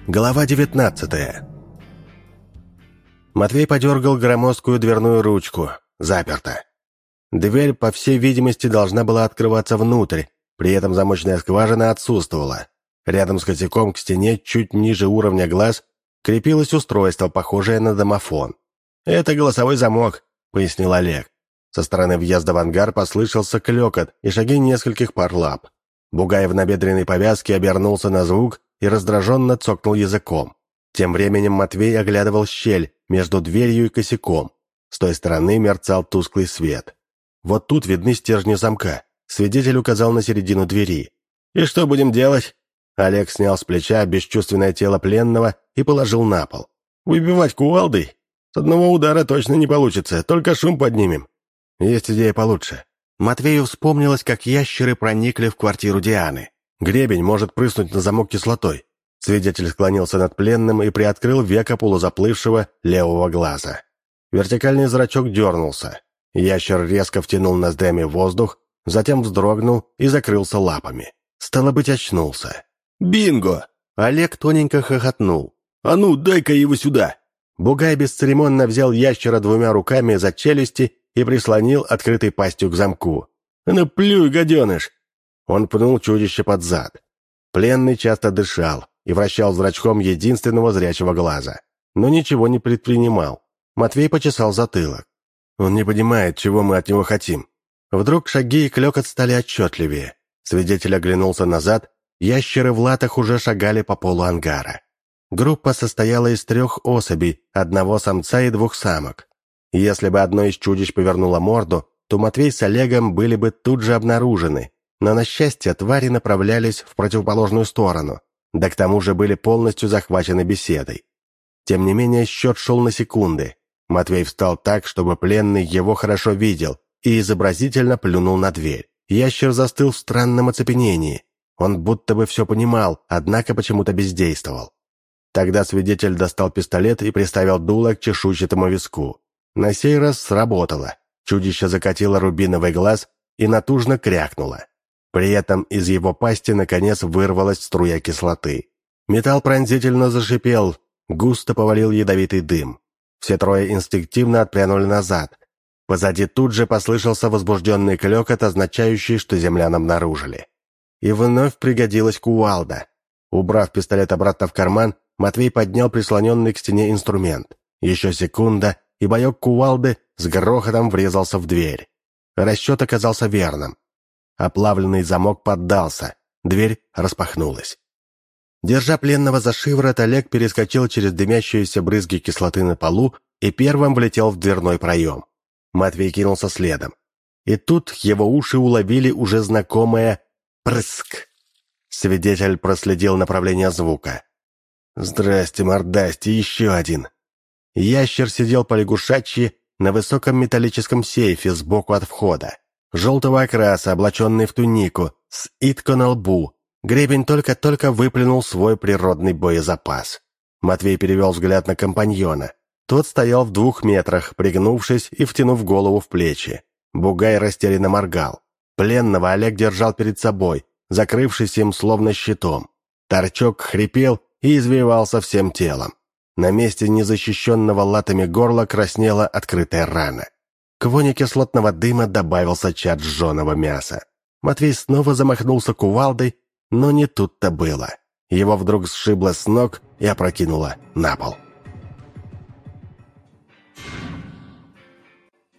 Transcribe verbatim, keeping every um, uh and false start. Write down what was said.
Глава девятнадцатая. Матвей подергал громоздкую дверную ручку. Заперто. Дверь, по всей видимости, должна была открываться внутрь, при этом замочная скважина отсутствовала. Рядом с косяком к стене, чуть ниже уровня глаз, крепилось устройство, похожее на домофон. «Это голосовой замок», — пояснил Олег. Со стороны въезда в ангар послышался клёкот и шаги нескольких пар лап. Бугай в набедренной повязке обернулся на звук и раздраженно цокнул языком. Тем временем Матвей оглядывал щель между дверью и косяком. С той стороны мерцал тусклый свет. Вот тут видны стержни замка. Свидетель указал на середину двери. «И что будем делать?» Олег снял с плеча бесчувственное тело пленного и положил на пол. «Выбивать кувалдой? С одного удара точно не получится, только шум поднимем». «Есть идея получше». Матвею вспомнилось, как ящеры проникли в квартиру Дианы. Гребень может прыснуть на замок кислотой. Свидетель склонился над пленным и приоткрыл веко полузаплывшего левого глаза. Вертикальный зрачок дернулся. Ящер резко втянул ноздрями воздух, затем вздрогнул и закрылся лапами. Стало быть, очнулся. «Бинго!» Олег тоненько хохотнул. «А ну, дай-ка его сюда!» Бугай бесцеремонно взял ящера двумя руками за челюсти и прислонил открытой пастью к замку. «Ну плюй, гаденыш!» Он пнул чудище под зад. Пленный часто дышал и вращал зрачком единственного зрячего глаза, но ничего не предпринимал. Матвей почесал затылок. Он не понимает, чего мы от него хотим. Вдруг шаги и клёкот стали отчетливее. Свидетель оглянулся назад, ящеры в латах уже шагали по полу ангара. Группа состояла из трех особей, одного самца и двух самок. Если бы одно из чудищ повернуло морду, то Матвей с Олегом были бы тут же обнаружены, но, на счастье, твари направлялись в противоположную сторону, да к тому же были полностью захвачены беседой. Тем не менее, счет шел на секунды. Матвей встал так, чтобы пленный его хорошо видел, и изобразительно плюнул на дверь. Ящер застыл в странном оцепенении. Он будто бы все понимал, однако почему-то бездействовал. Тогда свидетель достал пистолет и приставил дуло к чешуйчатому виску. На сей раз сработало. Чудище закатило рубиновый глаз и натужно крякнуло. При этом из его пасти наконец вырвалась струя кислоты. Металл пронзительно зашипел, густо повалил ядовитый дым. Все трое инстинктивно отпрянули назад. Позади тут же послышался возбужденный клёкот, означающий, что землян обнаружили. И вновь пригодилась кувалда. Убрав пистолет обратно в карман, Матвей поднял прислоненный к стене инструмент. Еще секунда, и боек кувалды с грохотом врезался в дверь. Расчет оказался верным. Оплавленный замок поддался, дверь распахнулась. Держа пленного за шиворот, Олег перескочил через дымящиеся брызги кислоты на полу и первым влетел в дверной проем. Матвей кинулся следом. И тут его уши уловили уже знакомое «прыск». Свидетель проследил направление звука. «Здрасте, мордасти, еще один». Ящер сидел полягушачьи на высоком металлическом сейфе сбоку от входа. Желтого окраса, облаченный в тунику, с иткой на лбу. Гребень только-только выплюнул свой природный боезапас. Матвей перевел взгляд на компаньона. Тот стоял в двух метрах, пригнувшись и втянув голову в плечи. Бугай растерянно моргал. Пленного Олег держал перед собой, закрывшись им словно щитом. Торчок хрипел и извивался всем телом. На месте незащищенного латами горла краснела открытая рана. К воне кислотного дыма добавился чад жженого мяса. Матвей снова замахнулся кувалдой, но не тут-то было. Его вдруг сшибло с ног и опрокинуло на пол.